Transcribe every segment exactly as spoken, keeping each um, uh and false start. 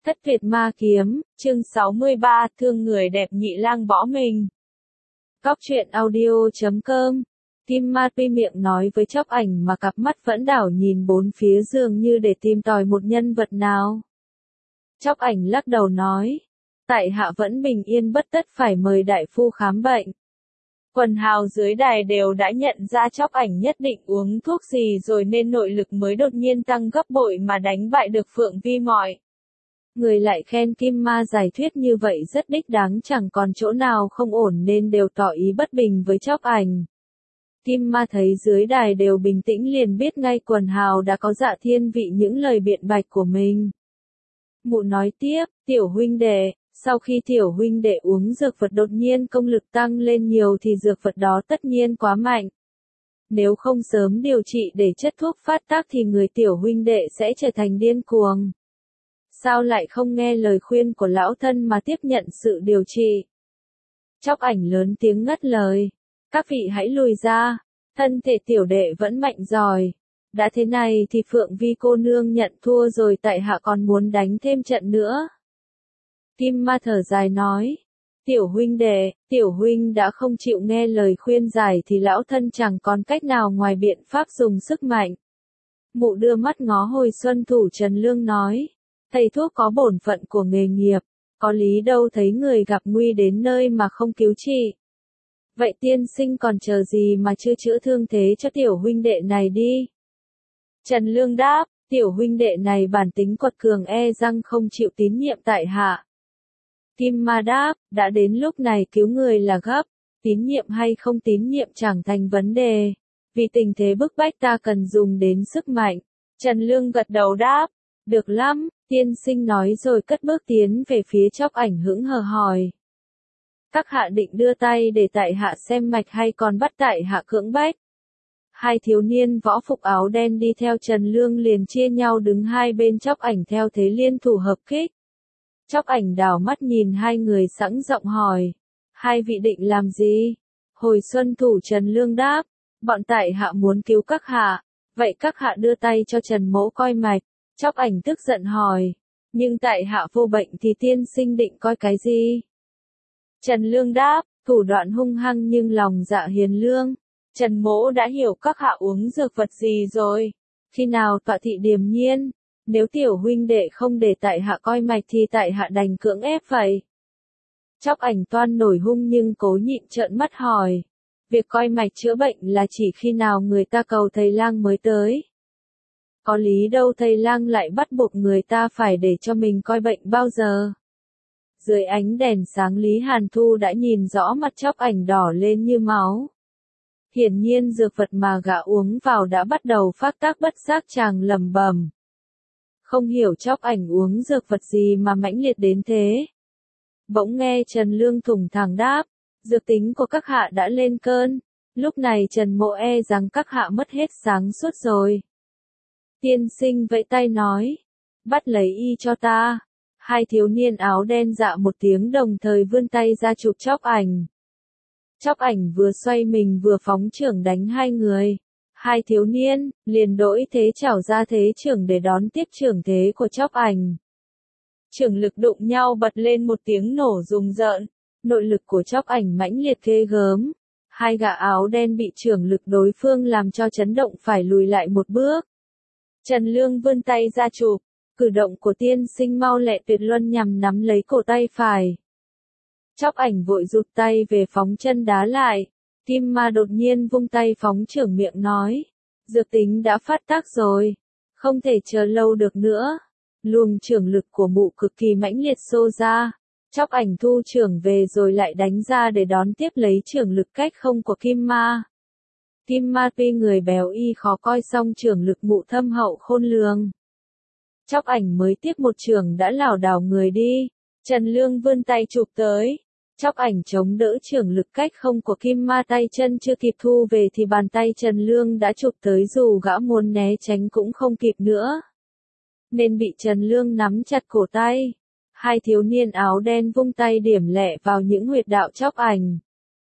Thất Tuyệt Ma Kiếm, chương sáu mươi ba, thương người đẹp nhị lang bỏ mình. Góc truyện audio chấm com. Kim Ma tuy miệng nói với Chóc Ảnh mà cặp mắt vẫn đảo nhìn bốn phía dường như để tìm tòi một nhân vật nào. Chóc Ảnh lắc đầu nói, tại hạ vẫn bình yên bất tất phải mời đại phu khám bệnh. Quần hào dưới đài đều đã nhận ra Chóc Ảnh nhất định uống thuốc gì rồi nên nội lực mới đột nhiên tăng gấp bội mà đánh bại được Phượng Vi Mọi. Người lại khen Kim Ma giải thuyết như vậy rất đích đáng, chẳng còn chỗ nào không ổn nên đều tỏ ý bất bình với Chóc Ảnh. Kim Ma thấy dưới đài đều bình tĩnh liền biết ngay quần hào đã có dạ thiên vị những lời biện bạch của mình. Mụ nói tiếp, tiểu huynh đệ, sau khi tiểu huynh đệ uống dược vật đột nhiên công lực tăng lên nhiều thì dược vật đó tất nhiên quá mạnh. Nếu không sớm điều trị để chất thuốc phát tác thì người tiểu huynh đệ sẽ trở thành điên cuồng. Sao lại không nghe lời khuyên của lão thân mà tiếp nhận sự điều trị? Chóc Ảnh lớn tiếng ngắt lời. Các vị hãy lùi ra, thân thể tiểu đệ vẫn mạnh giỏi. Đã thế này thì Phượng Vi cô nương nhận thua rồi, tại hạ còn muốn đánh thêm trận nữa. Kim Ma thở dài nói. Tiểu huynh đệ, tiểu huynh đã không chịu nghe lời khuyên giải thì lão thân chẳng còn cách nào ngoài biện pháp dùng sức mạnh. Mụ đưa mắt ngó hồi xuân thủ Trần Lương nói. Thầy thuốc có bổn phận của nghề nghiệp, có lý đâu thấy người gặp nguy đến nơi mà không cứu trị. Vậy tiên sinh còn chờ gì mà chưa chữa thương thế cho tiểu huynh đệ này đi. Trần Lương đáp, tiểu huynh đệ này bản tính quật cường e rằng không chịu tín nhiệm tại hạ. Kim Ma đáp, đã đến lúc này cứu người là gấp, tín nhiệm hay không tín nhiệm chẳng thành vấn đề. Vì tình thế bức bách ta cần dùng đến sức mạnh. Trần Lương gật đầu đáp, được lắm. Tiên sinh nói rồi cất bước tiến về phía Chóc Ảnh hững hờ hỏi. Các hạ định đưa tay để tại hạ xem mạch hay còn bắt tại hạ cưỡng bách? Hai thiếu niên võ phục áo đen đi theo Trần Lương liền chia nhau đứng hai bên Chóc Ảnh theo thế liên thủ hợp kích. Chóc Ảnh đảo mắt nhìn hai người sẵn giọng hỏi. Hai vị định làm gì? Hồi xuân thủ Trần Lương đáp. Bọn tại hạ muốn cứu các hạ. Vậy các hạ đưa tay cho Trần mỗ coi mạch. Chóc Ảnh tức giận hỏi, nhưng tại hạ vô bệnh thì tiên sinh định coi cái gì? Trần Lương đáp, thủ đoạn hung hăng nhưng lòng dạ hiền lương. Trần mỗ đã hiểu các hạ uống dược vật gì rồi. Khi nào tọa thị điềm nhiên, nếu tiểu huynh đệ không để tại hạ coi mạch thì tại hạ đành cưỡng ép vậy. Chóc Ảnh toan nổi hung nhưng cố nhịn trợn mắt hỏi, việc coi mạch chữa bệnh là chỉ khi nào người ta cầu thầy lang mới tới. Có lý đâu thầy lang lại bắt buộc người ta phải để cho mình coi bệnh bao giờ. Dưới ánh đèn sáng Lý Hàn Thu đã nhìn rõ mặt Chóc Ảnh đỏ lên như máu. Hiển nhiên dược vật mà gã uống vào đã bắt đầu phát tác, bất giác chàng lẩm bẩm. Không hiểu Chóc Ảnh uống dược vật gì mà mãnh liệt đến thế. Bỗng nghe Trần Lương thủng thẳng đáp, dược tính của các hạ đã lên cơn. Lúc này Trần mộ e rằng các hạ mất hết sáng suốt rồi. Tiên sinh vẫy tay nói, bắt lấy y cho ta. Hai thiếu niên áo đen dạ một tiếng đồng thời vươn tay ra chụp Chóc Ảnh. Chóc Ảnh vừa xoay mình vừa phóng chưởng đánh hai người. Hai thiếu niên liền đổi thế chảo ra thế chưởng để đón tiếp chưởng thế của Chóc Ảnh. Chưởng lực đụng nhau bật lên một tiếng nổ rùng rợn. Nội lực của Chóc Ảnh mãnh liệt ghê gớm. Hai gã áo đen bị chưởng lực đối phương làm cho chấn động phải lùi lại một bước. Trần Lương vươn tay ra chụp, cử động của tiên sinh mau lẹ tuyệt luân nhằm nắm lấy cổ tay phải. Chóc Ảnh vội rụt tay về phóng chân đá lại. Kim Ma đột nhiên vung tay phóng chưởng miệng nói, dược tính đã phát tác rồi, không thể chờ lâu được nữa. Luồng chưởng lực của mụ cực kỳ mãnh liệt xô ra. Chóc Ảnh thu chưởng về rồi lại đánh ra để đón tiếp lấy chưởng lực cách không của Kim Ma. Kim Ma tuy người béo y khó coi song chưởng lực mụ thâm hậu khôn lường. Chóc Ảnh mới tiếp một chưởng đã lảo đảo người đi. Trần Lương vươn tay chụp tới. Chóc Ảnh chống đỡ chưởng lực cách không của Kim Ma, tay chân chưa kịp thu về thì bàn tay Trần Lương đã chụp tới, dù gã muốn né tránh cũng không kịp nữa. Nên bị Trần Lương nắm chặt cổ tay. Hai thiếu niên áo đen vung tay điểm lẹ vào những huyệt đạo Chóc Ảnh.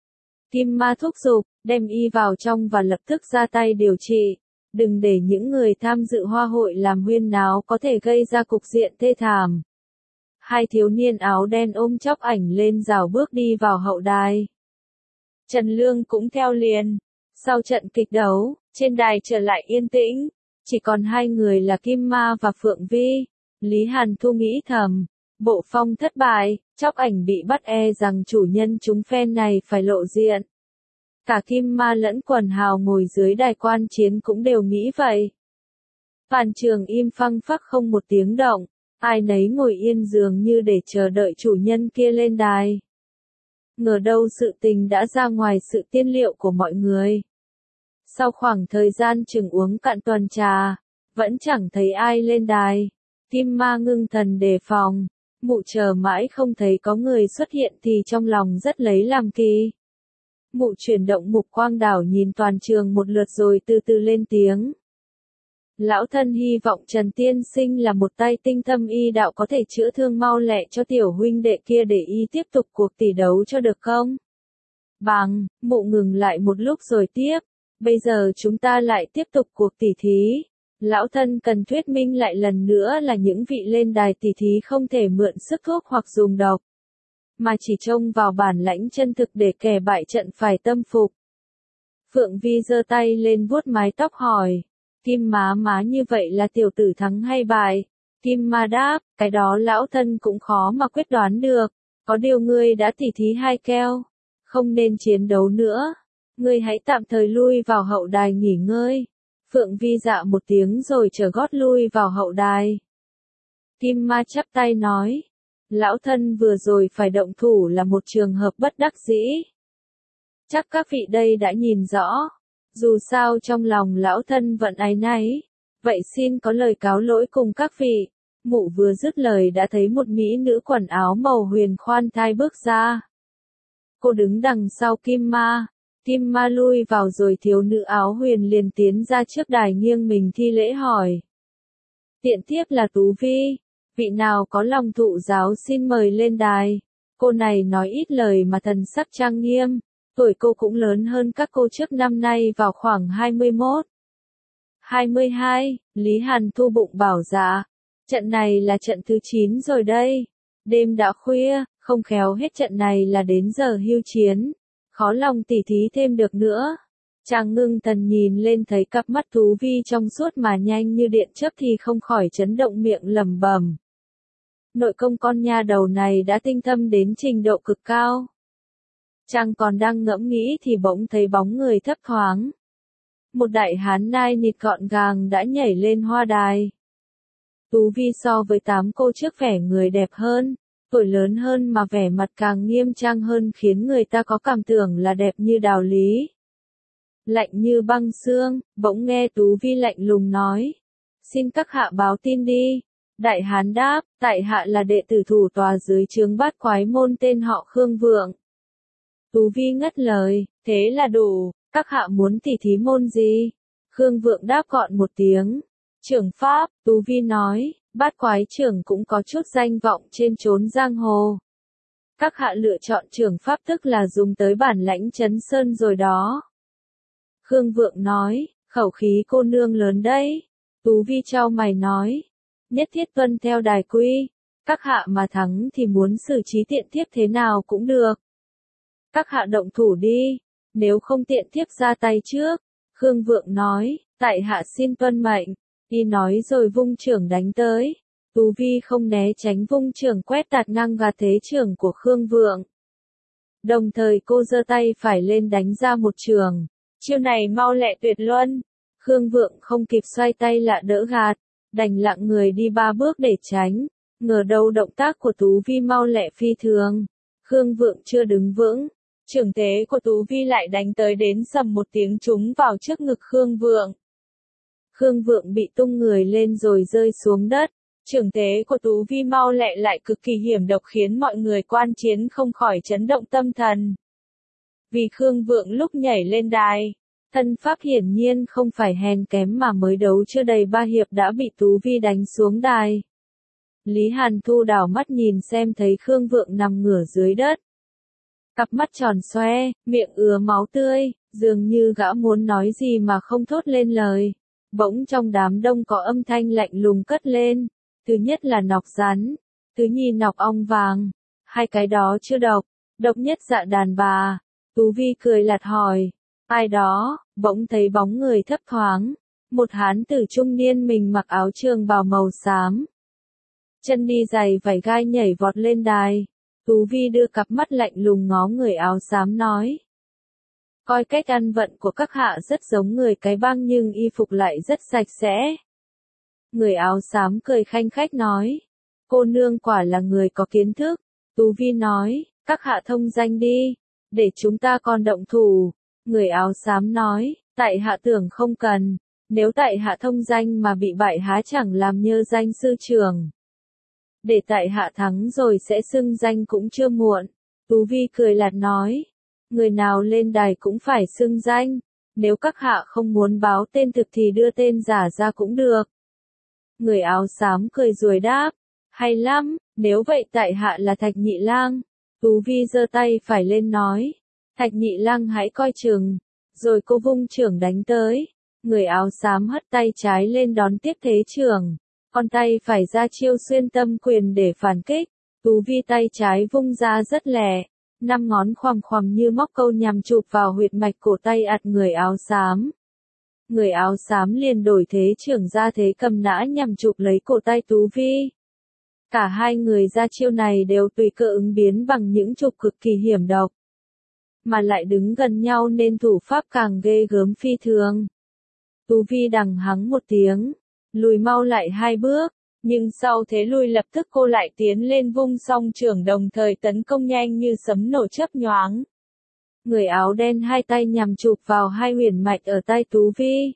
Kim Ma thúc giục, đem y vào trong và lập tức ra tay điều trị. Đừng để những người tham dự hoa hội làm huyên náo có thể gây ra cục diện thê thảm. Hai thiếu niên áo đen ôm chóc ảnh lên rào bước đi vào hậu đài. Trần Lương cũng theo liền. Sau trận kịch đấu, trên đài trở lại yên tĩnh, chỉ còn hai người là Kim Ma và Phượng Vi. Lý Hàn Thu nghĩ thầm, bộ phong thất bại, chóc ảnh bị bắt e rằng chủ nhân chúng phen này phải lộ diện. Cả Kim Ma lẫn Quần Hào ngồi dưới đài quan chiến cũng đều nghĩ vậy. Toàn trường im phăng phắc không một tiếng động, ai nấy ngồi yên dường như để chờ đợi chủ nhân kia lên đài. Ngờ đâu sự tình đã ra ngoài sự tiên liệu của mọi người. Sau khoảng thời gian chừng uống cạn tuần trà, vẫn chẳng thấy ai lên đài. Kim Ma ngưng thần đề phòng, mụ chờ mãi không thấy có người xuất hiện thì trong lòng rất lấy làm kỳ. Mụ chuyển động mục quang đảo nhìn toàn trường một lượt rồi từ từ lên tiếng. Lão thân hy vọng Trần Tiên Sinh là một tay tinh thâm y đạo có thể chữa thương mau lẹ cho tiểu huynh đệ kia để y tiếp tục cuộc tỷ đấu cho được không? Bằng, mụ ngừng lại một lúc rồi tiếp. Bây giờ chúng ta lại tiếp tục cuộc tỉ thí. Lão thân cần thuyết minh lại lần nữa là những vị lên đài tỉ thí không thể mượn sức thuốc hoặc dùng độc, mà chỉ trông vào bản lãnh chân thực để kẻ bại trận phải tâm phục. Phượng Vi giơ tay lên vuốt mái tóc hỏi. Kim má má như vậy là tiểu tử thắng hay bại? Kim Ma đáp, cái đó lão thân cũng khó mà quyết đoán được. Có điều ngươi đã tỉ thí hai keo, không nên chiến đấu nữa. Ngươi hãy tạm thời lui vào hậu đài nghỉ ngơi. Phượng Vi dạ một tiếng rồi trở gót lui vào hậu đài. Kim Ma chắp tay nói. Lão thân vừa rồi phải động thủ là một trường hợp bất đắc dĩ. Chắc các vị đây đã nhìn rõ. Dù sao trong lòng lão thân vẫn áy náy. Vậy xin có lời cáo lỗi cùng các vị. Mụ vừa dứt lời đã thấy một mỹ nữ quần áo màu huyền khoan thai bước ra. Cô đứng đằng sau Kim Ma. Kim Ma lui vào rồi thiếu nữ áo huyền liền tiến ra trước đài nghiêng mình thi lễ hỏi. Tiện tiếp là Tú Vi. Vị nào có lòng thụ giáo xin mời lên đài. Cô này nói ít lời mà thần sắc trang nghiêm. Tuổi cô cũng lớn hơn các cô trước năm nay vào khoảng hai mươi mốt. hai mươi hai, Lý Hàn Thu bụng bảo dạ. Trận này là trận thứ chín rồi đây. Đêm đã khuya, không khéo hết trận này là đến giờ hưu chiến. Khó lòng tỉ thí thêm được nữa. Chàng ngưng thần nhìn lên thấy cặp mắt Tú Vi trong suốt mà nhanh như điện chớp thì không khỏi chấn động miệng lẩm bẩm. Nội công con nha đầu này đã tinh thâm đến trình độ cực cao. Chàng còn đang ngẫm nghĩ thì bỗng thấy bóng người thấp thoáng. Một đại hán nai nịt gọn gàng đã nhảy lên hoa đài. Tú Vi so với tám cô trước vẻ người đẹp hơn, tuổi lớn hơn mà vẻ mặt càng nghiêm trang hơn khiến người ta có cảm tưởng là đẹp như đào lý. Lạnh như băng xương, bỗng nghe Tú Vi lạnh lùng nói. Xin các hạ báo tin đi. Đại hán đáp, tại hạ là đệ tử thủ tòa dưới trướng Bát Quái môn tên họ Khương Vượng. Tú Vi ngất lời, thế là đủ, các hạ muốn tỉ thí môn gì? Khương Vượng đáp gọn một tiếng. Trưởng pháp, Tú Vi nói, Bát Quái trưởng cũng có chút danh vọng trên chốn giang hồ. Các hạ lựa chọn trưởng pháp tức là dùng tới bản lãnh chấn sơn rồi đó. Khương Vượng nói, khẩu khí cô nương lớn đấy. Tú Vi chau mày nói, nhất thiết tuân theo đài quy. Các hạ mà thắng thì muốn xử trí tiện thiếp thế nào cũng được. Các hạ động thủ đi, nếu không tiện thiếp ra tay trước. Khương Vượng nói, tại hạ xin tuân mệnh. Y nói rồi vung chưởng đánh tới. Tú Vi không né tránh vung chưởng quét tạt ngang gạt thế chưởng của Khương Vượng. Đồng thời cô giơ tay phải lên đánh ra một chưởng. Chiêu này mau lẹ tuyệt luân. Khương Vượng không kịp xoay tay lạ đỡ gạt, đành lặng người đi ba bước để tránh. Ngờ đâu động tác của Tú Vi mau lẹ phi thường. Khương Vượng chưa đứng vững, chưởng thế của Tú Vi lại đánh tới đến sầm một tiếng trúng vào trước ngực Khương Vượng. Khương Vượng bị tung người lên rồi rơi xuống đất. Chưởng thế của Tú Vi mau lẹ lại cực kỳ hiểm độc khiến mọi người quan chiến không khỏi chấn động tâm thần. Vì Khương Vượng lúc nhảy lên đài, thân pháp hiển nhiên không phải hèn kém mà mới đấu chưa đầy ba hiệp đã bị Tú Vi đánh xuống đài. Lý Hàn Thu đảo mắt nhìn xem thấy Khương Vượng nằm ngửa dưới đất. Cặp mắt tròn xoe, miệng ứa máu tươi, dường như gã muốn nói gì mà không thốt lên lời. Bỗng trong đám đông có âm thanh lạnh lùng cất lên. Thứ nhất là nọc rắn. Tứ nhi nọc ong vàng, hai cái đó chưa độc, độc nhất dạ đàn bà. Tú Vi cười lạt hỏi, ai đó, bỗng thấy bóng người thấp thoáng, một hán tử trung niên mình mặc áo trường bào màu xám. Chân đi giày vải gai nhảy vọt lên đài. Tú Vi đưa cặp mắt lạnh lùng ngó người áo xám nói. Coi cách ăn vận của các hạ rất giống người cái băng nhưng y phục lại rất sạch sẽ. Người áo xám cười khanh khách nói. Cô nương quả là người có kiến thức. Tú Vi nói, các hạ thông danh đi, để chúng ta còn động thủ. Người áo xám nói, tại hạ tưởng không cần, nếu tại hạ thông danh mà bị bại há chẳng làm nhơ danh sư trưởng. Để tại hạ thắng rồi sẽ xưng danh cũng chưa muộn. Tú Vi cười lạt nói, người nào lên đài cũng phải xưng danh, nếu các hạ không muốn báo tên thực thì đưa tên giả ra cũng được. Người áo xám cười ruồi đáp, hay lắm, nếu vậy tại hạ là Thạch Nhị Lang. Tú Vi giơ tay phải lên nói, Thạch Nhị Lang hãy coi chừng, rồi cô vung chưởng đánh tới. Người áo xám hất tay trái lên đón tiếp thế chưởng, còn tay phải ra chiêu xuyên tâm quyền để phản kích. Tú Vi tay trái vung ra rất lẹ, năm ngón khoằm khoằm như móc câu nhằm chụp vào huyệt mạch cổ tay ạt người áo xám. Người áo xám liền đổi thế chưởng ra thế cầm nã nhằm chụp lấy cổ tay Tú Vi. Cả hai người ra chiêu này đều tùy cơ ứng biến bằng những chụp cực kỳ hiểm độc. Mà lại đứng gần nhau nên thủ pháp càng ghê gớm phi thường. Tú Vi đằng hắng một tiếng, lùi mau lại hai bước, nhưng sau thế lùi lập tức cô lại tiến lên vung song chưởng đồng thời tấn công nhanh như sấm nổ chớp nhoáng. Người áo đen hai tay nhằm chụp vào hai huyền mạch ở tay Tú Vi.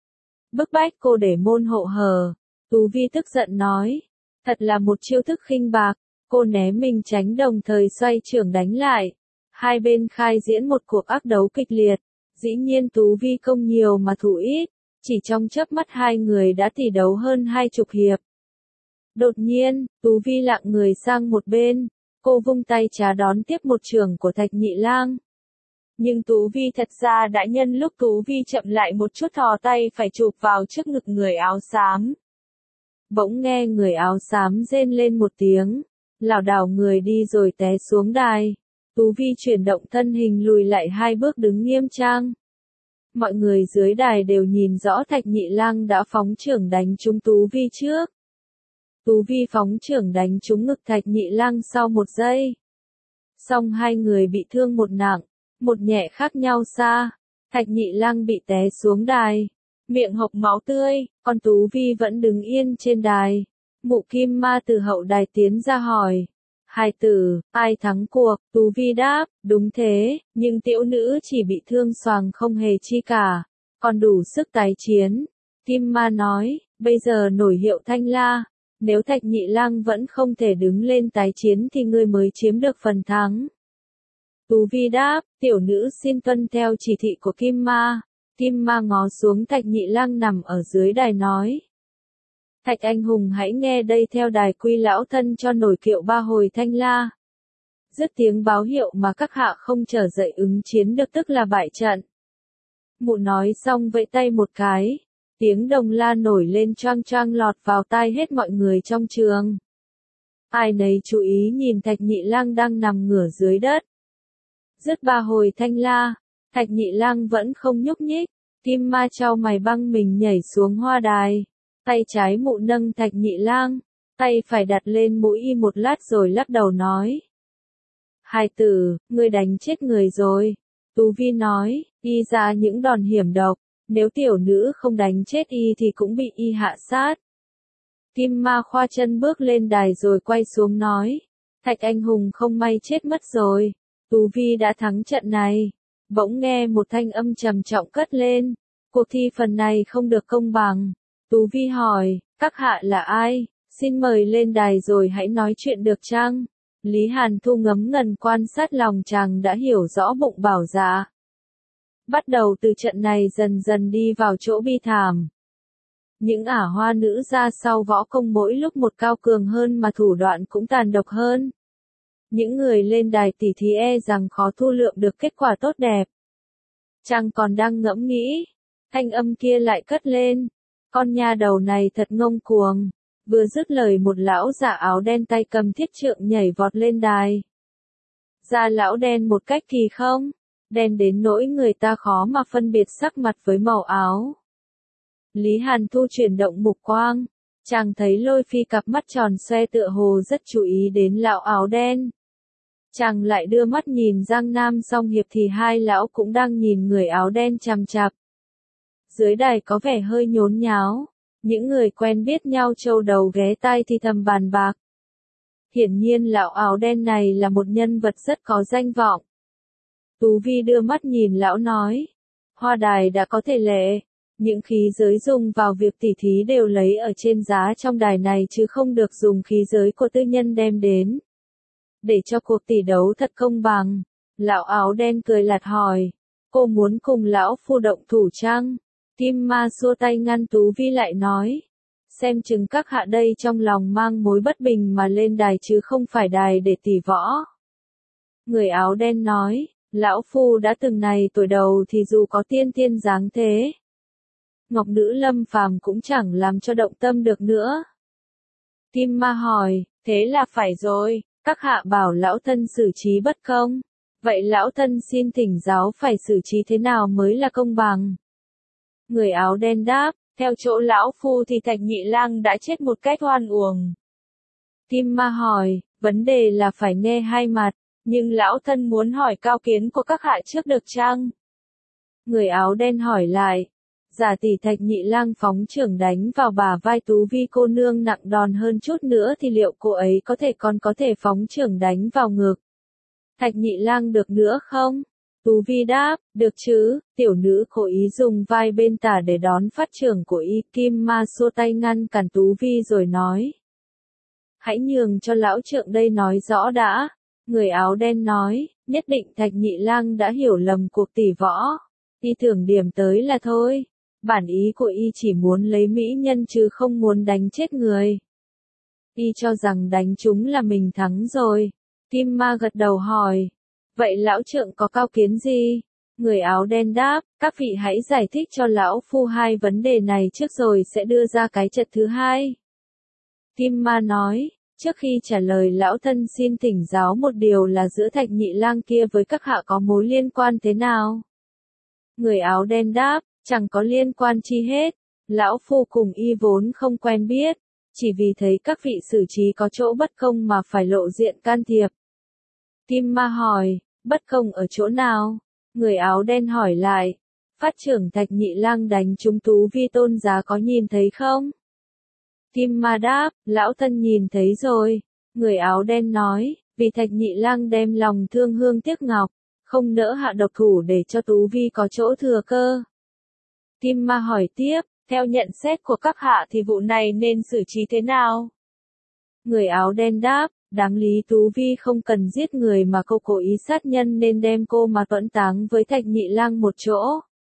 Bức bách cô để môn hộ hờ. Tú Vi tức giận nói, thật là một chiêu thức khinh bạc. Cô né mình tránh đồng thời xoay chưởng đánh lại. Hai bên khai diễn một cuộc ác đấu kịch liệt. Dĩ nhiên Tú Vi công nhiều mà thủ ít, chỉ trong chớp mắt hai người đã tỷ đấu hơn hai chục hiệp. Đột nhiên, Tú Vi lặng người sang một bên, cô vung tay trá đón tiếp một chưởng của Thạch Nhị Lang. Nhưng Tú Vi thật ra đã nhân lúc Tú Vi chậm lại một chút thò tay phải chụp vào trước ngực người áo xám. Bỗng nghe người áo xám rên lên một tiếng, lảo đảo người đi rồi té xuống đài. Tú Vi chuyển động thân hình lùi lại hai bước đứng nghiêm trang. Mọi người dưới đài đều nhìn rõ Thạch Nhị Lang đã phóng chưởng đánh trúng Tú Vi trước. Tú Vi phóng chưởng đánh trúng ngực Thạch Nhị Lang sau một giây. Song hai người bị thương một nặng, một nhẹ khác nhau xa. Thạch Nhị Lang bị té xuống đài, miệng hộc máu tươi, còn Tú Vi vẫn đứng yên trên đài. Mụ Kim Ma từ hậu đài tiến ra hỏi, hai tử, ai thắng cuộc? Tú Vi đáp, đúng thế, nhưng tiểu nữ chỉ bị thương xoàng không hề chi cả, còn đủ sức tái chiến. Kim Ma nói, bây giờ nổi hiệu Thanh La, nếu Thạch Nhị Lang vẫn không thể đứng lên tái chiến thì ngươi mới chiếm được phần thắng. Tú Vi đáp, tiểu nữ xin tuân theo chỉ thị của Kim Ma. Kim Ma ngó xuống Thạch Nhị Lang nằm ở dưới đài nói. Thạch anh hùng hãy nghe đây, theo đài quy lão thân cho nổi kiệu ba hồi Thanh La. Dứt tiếng báo hiệu mà các hạ không trở dậy ứng chiến được tức là bại trận. Mụ nói xong vẫy tay một cái, tiếng đồng la nổi lên choang choang lọt vào tai hết mọi người trong trường. Ai nấy chú ý nhìn Thạch Nhị Lang đang nằm ngửa dưới đất. Dứt ba hồi Thanh La, Thạch Nhị Lang vẫn không nhúc nhích. Kim Ma chau mày băng mình nhảy xuống hoa đài. Tay trái mụ nâng Thạch Nhị Lang, tay phải đặt lên mũi y một lát rồi lắc đầu nói. Hai tử, ngươi đánh chết người rồi. Tú Vi nói, y ra những đòn hiểm độc, nếu tiểu nữ không đánh chết y thì cũng bị y hạ sát. Kim Ma khoa chân bước lên đài rồi quay xuống nói, Thạch anh hùng không may chết mất rồi. Tú Vi đã thắng trận này. Bỗng nghe một thanh âm trầm trọng cất lên, cuộc thi phần này không được công bằng. Tú Vi hỏi, các hạ là ai? Xin mời lên đài rồi hãy nói chuyện được chăng? Lý Hàn Thu ngấm ngần quan sát lòng chàng đã hiểu rõ bụng bảo dạ. Bắt đầu từ trận này dần dần đi vào chỗ bi thảm. Những ả hoa nữ ra sau võ công mỗi lúc một cao cường hơn mà thủ đoạn cũng tàn độc hơn. Những người lên đài tỉ thí e rằng khó thu lượng được kết quả tốt đẹp. Chàng còn đang ngẫm nghĩ, thanh âm kia lại cất lên. Con nha đầu này thật ngông cuồng. Vừa dứt lời một lão giả áo đen tay cầm thiết trượng nhảy vọt lên đài. Da lão đen một cách kỳ không, đen đến nỗi người ta khó mà phân biệt sắc mặt với màu áo. Lý Hàn Thu chuyển động mục quang, chàng thấy Lôi Phi cặp mắt tròn xoe tựa hồ rất chú ý đến lão áo đen. Chàng lại đưa mắt nhìn Giang Nam Song Hiệp thì hai lão cũng đang nhìn người áo đen chằm chằm. Dưới đài có vẻ hơi nhốn nháo, những người quen biết nhau trâu đầu ghé tai thì thầm bàn bạc. Hiển nhiên lão áo đen này là một nhân vật rất có danh vọng. Tú Vi đưa mắt nhìn lão nói, hoa đài đã có thể lệ, những khí giới dùng vào việc tỉ thí đều lấy ở trên giá trong đài này chứ không được dùng khí giới của tư nhân đem đến. Để cho cuộc tỷ đấu thật công bằng, lão áo đen cười lạt hỏi, cô muốn cùng lão phu động thủ chăng? Kim Ma xua tay ngăn Tú Vi lại nói, xem chừng các hạ đây trong lòng mang mối bất bình mà lên đài chứ không phải đài để tỉ võ. Người áo đen nói, lão phu đã từng này tuổi đầu thì dù có tiên tiên dáng thế, Ngọc Nữ Lâm Phàm cũng chẳng làm cho động tâm được nữa. Kim Ma hỏi, thế là phải rồi, các hạ bảo lão thân xử trí bất công, vậy lão thân xin thỉnh giáo phải xử trí thế nào mới là công bằng? Người áo đen đáp, theo chỗ lão phu thì Thạch Nhị Lang đã chết một cách oan uổng. Kim Ma hỏi, vấn đề là phải nghe hai mặt, nhưng lão thân muốn hỏi cao kiến của các hạ trước được chăng? Người áo đen hỏi lại, giả tỷ Thạch Nhị Lang phóng chưởng đánh vào bả vai Tú Vi cô nương nặng đòn hơn chút nữa thì liệu cô ấy có thể còn có thể phóng chưởng đánh vào ngực Thạch Nhị Lang được nữa không? Tú Vi đáp, được chứ, tiểu nữ cố ý dùng vai bên tả để đón phát chưởng của y. Kim Ma xua tay ngăn cản Tú Vi rồi nói, hãy nhường cho lão trượng đây nói rõ đã. Người áo đen nói, nhất định Thạch Nhị Lang đã hiểu lầm cuộc tỷ võ, y tưởng điểm tới là thôi. Bản ý của y chỉ muốn lấy mỹ nhân chứ không muốn đánh chết người. Y cho rằng đánh chúng là mình thắng rồi. Kim Ma gật đầu hỏi, vậy lão trượng có cao kiến gì? Người áo đen đáp, các vị hãy giải thích cho lão phu hai vấn đề này trước rồi sẽ đưa ra cái trận thứ hai. Kim Ma nói, trước khi trả lời lão thân xin thỉnh giáo một điều là giữa Thạch Nhị Lang kia với các hạ có mối liên quan thế nào? Người áo đen đáp, chẳng có liên quan chi hết, lão phu cùng y vốn không quen biết, chỉ vì thấy các vị xử trí có chỗ bất công mà phải lộ diện can thiệp. Kim Ma hỏi, bất công ở chỗ nào? Người áo đen hỏi lại, phát trưởng Thạch Nhị Lang đánh trúng Tú Vi tôn giá có nhìn thấy không? Kim Ma đáp, lão thân nhìn thấy rồi. Người áo đen nói, vì Thạch Nhị Lang đem lòng thương hương tiếc ngọc, không nỡ hạ độc thủ để cho Tú Vi có chỗ thừa cơ. Kim Ma hỏi tiếp, theo nhận xét của các hạ thì vụ này nên xử trí thế nào? Người áo đen đáp, đáng lý Tú Vi không cần giết người mà cô cố ý sát nhân nên đem cô mà tuẫn táng với Thạch Nhị Lang một chỗ.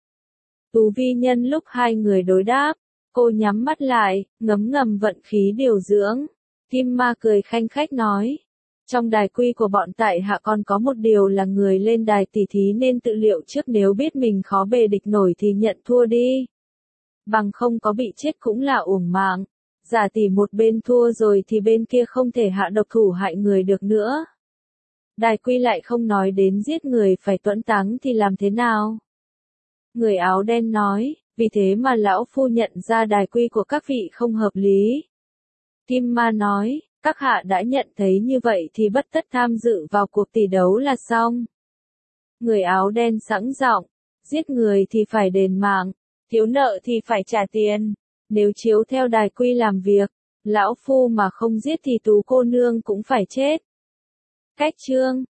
Tú Vi nhân lúc hai người đối đáp, cô nhắm mắt lại, ngấm ngầm vận khí điều dưỡng. Kim Ma cười khanh khách nói, trong đài quy của bọn tại hạ còn có một điều là người lên đài tỉ thí nên tự liệu trước nếu biết mình khó bề địch nổi thì nhận thua đi. Bằng không có bị chết cũng là uổng mạng. Giả tỷ một bên thua rồi thì bên kia không thể hạ độc thủ hại người được nữa. Đài quy lại không nói đến giết người phải tuẫn táng thì làm thế nào? Người áo đen nói, vì thế mà lão phu nhận ra đài quy của các vị không hợp lý. Kim Ma nói, các hạ đã nhận thấy như vậy thì bất tất tham dự vào cuộc tỷ đấu là xong. Người áo đen sẵn giọng, giết người thì phải đền mạng, thiếu nợ thì phải trả tiền. Nếu chiếu theo đài quy làm việc, lão phu mà không giết thì Tú cô nương cũng phải chết. Cách chương